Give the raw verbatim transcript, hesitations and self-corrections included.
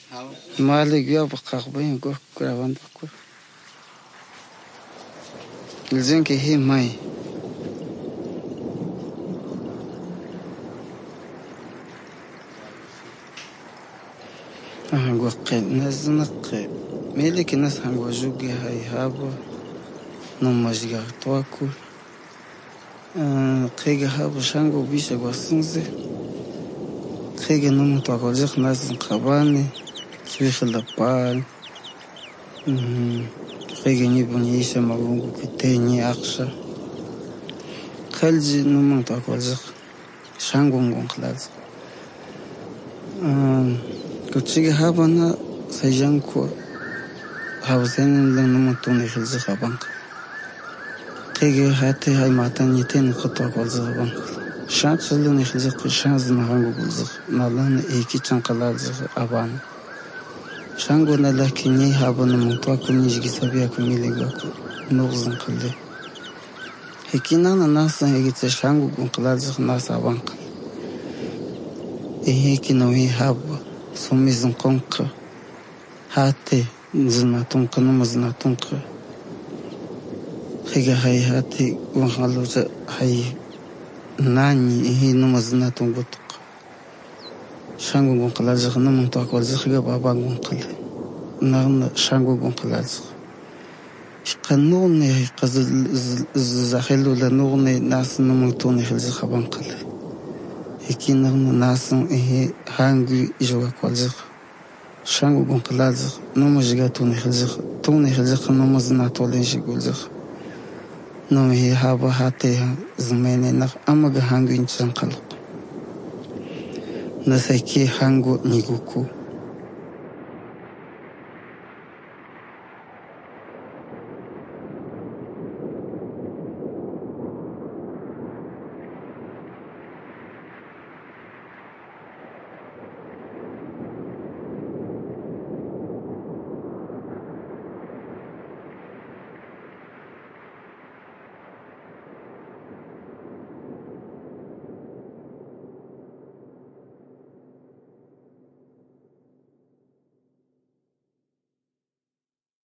Malik yabaqaqbin go gravando ko. Zinki hi mai. Hango qen naznaq meliki nas hango jugi hay habo no majga toku. Qiga habo shango bisha gwasinze. Qiga no mutaqal zik nas qabani. Swifla pan. Qiga ni bunisha magungu kiteni aqsha. Qalji no mutaqal zik shango ngonqlaz. Kuchiga habana sajanko habsen lang no mutuni khilzi khabank. Qiga hati hay matani ten qutaqal zabank. Shans luni khilzi shans na hango gulzik. Nalan iki chanqalaz aban. Shango na lakini habana mutaqal nijgi sabiya kumiliga nughzan qildi. Hekina na nasa hegitsa shango gunqlaz nas abank. Ehiki no hi habo somizun qonqa hati zinatun qanum zinatun qa qiga hay hati wanqaluza hay nani hi num zinatun butq shango gunqlaz num taqal ziga baba gunqal nagna shango gunqlaz qanun hi qaz zahilu la nugni nas num tuni khilzi khabanqal Hekina nasan ehe hangi ijoga kwalzik. Shango gunqlazik. Nomo jiga tuni khilzik. Tuni khilzik nomo zina tolin shigulzik. Nomo he haba hate zmene nak amaga hangi inchan qalq. Nasaki hango niguku.